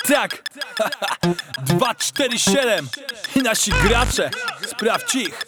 Tak. 247 i nasi gracze. Sprawdź ich.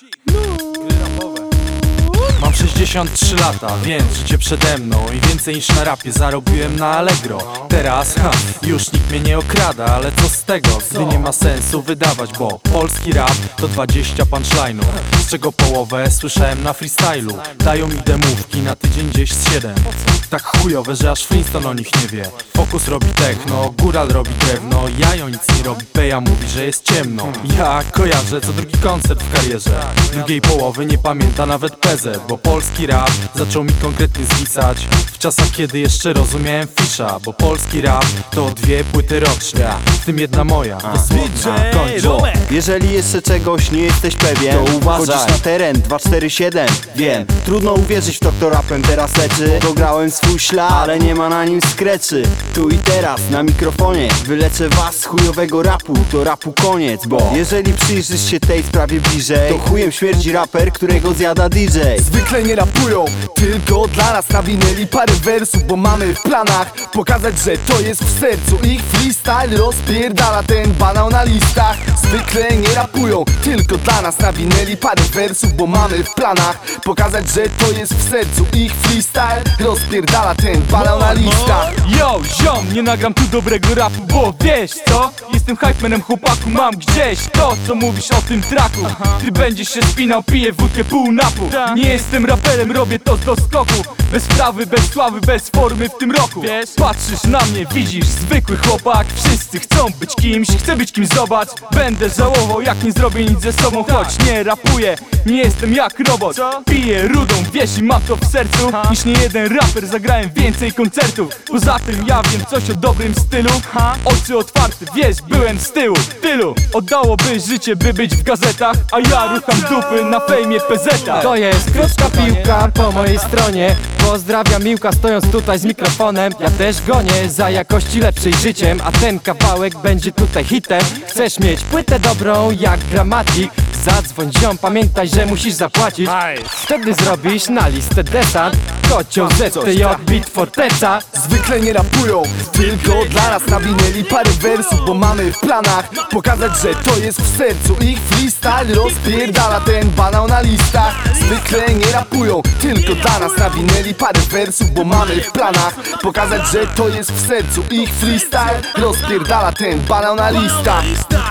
Mam 63 lata, więc życie przede mną i więcej niż na rapie zarobiłem na Allegro. Teraz, już nikt mnie nie okrada, ale co z tego, gdy nie ma sensu wydawać, bo polski rap to 20 punchline'ów, z czego połowę słyszałem na freestylu. Dają mi demówki na tydzień gdzieś z 7, tak chujowe, że aż Flintstone o nich nie wie. Fokus robi techno, Góral robi drewno, Jajo nic nie robi, Peja mówi, że jest ciemno. Ja kojarzę co drugi koncert w karierze, drugiej połowy nie pamięta nawet PZ, bo polski rap zaczął mi konkretnie zwisać w czasach, kiedy jeszcze rozumiałem fisza. Bo polski rap to 2 płyty rocznie, w tym jedna moja, dosłowna. Romek. Jeżeli jeszcze czegoś nie jesteś pewien, to uważaj. Chodzisz na teren 247, wiem. Trudno uwierzyć w to, kto rapem teraz leczy. Dograłem swój ślad, ale nie ma na nim skreczy. Tu i teraz na mikrofonie wyleczę was z chujowego rapu. To rapu koniec, bo jeżeli przyjrzysz się tej sprawie bliżej, to chujem śmierdzi raper, którego zjada DJ. Zwykle nie rapują, tylko dla nas nawinęli parę wersów, bo mamy w planach pokazać, że to jest w sercu. Ich freestyle rozpierdala ten banał na listach. Zwykle nie rapują, tylko dla nas nawinęli parę wersów, bo mamy w planach pokazać, że to jest w sercu. Ich freestyle rozpierdala ten banał na listach. Yo, ziom, nie nagram tu dobrego rapu, bo wiesz co? Jestem hypemanem, chłopaku, mam gdzieś to, co mówisz o tym traku. Ty będziesz się spinał, piję wódkę pół na pół. Nie jestem raperem, robię to do skoku. Bez sprawy, bez sławy, bez formy w tym roku. Patrzysz na mnie, widzisz, zwykły chłopak. Wszyscy chcą być kimś, chcę być kimś, zobacz. Będę żałował, jak nie zrobię nic ze sobą, choć nie rapuję, nie jestem jak robot. Piję rudą, wiesz, i mam to w sercu. Niż nie jeden raper, zagrałem więcej koncertów. Poza tym ja wiem coś o dobrym stylu. Oczy otwarte, wiesz, byłem z tyłu. Tylu oddałoby życie, by być w gazetach, a ja rucham dupy na fejmie PZ-a. To jest krótka piłka po mojej stronie. Pozdrawiam Miłka, stojąc tutaj z mikrofonem. Ja też gonię za jakości lepszej życiem, a ten kawałek będzie tutaj hitem. Chcesz mieć płytę dobrą jak Gramatik? Zadzwoń ziom, pamiętaj, że musisz zapłacić. Wtedy zrobisz na listę desant. Kocioł ZTJ, Beat Forteca. Zwykle nie rapują, tylko dla nas nawinęli parę wersów, bo mamy w planach pokazać, że to jest w sercu. Ich freestyle rozpierdala ten banał na listach. Zwykle nie rapują, tylko dla nas nawinęli parę wersów, bo mamy w planach pokazać, że to jest w sercu. Ich freestyle rozpierdala ten banał na listach.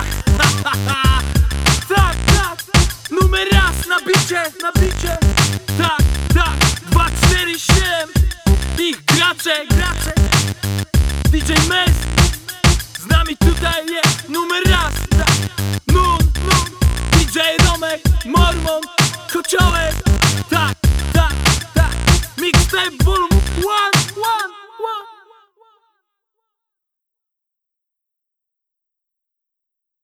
Tak, tak, numer raz na bicie, na bicie. Tak, tak, 247 ich gracze, gracze. DJ Mez z nami tutaj jest numer raz. Tak. Nun, DJ Romek, Mormon.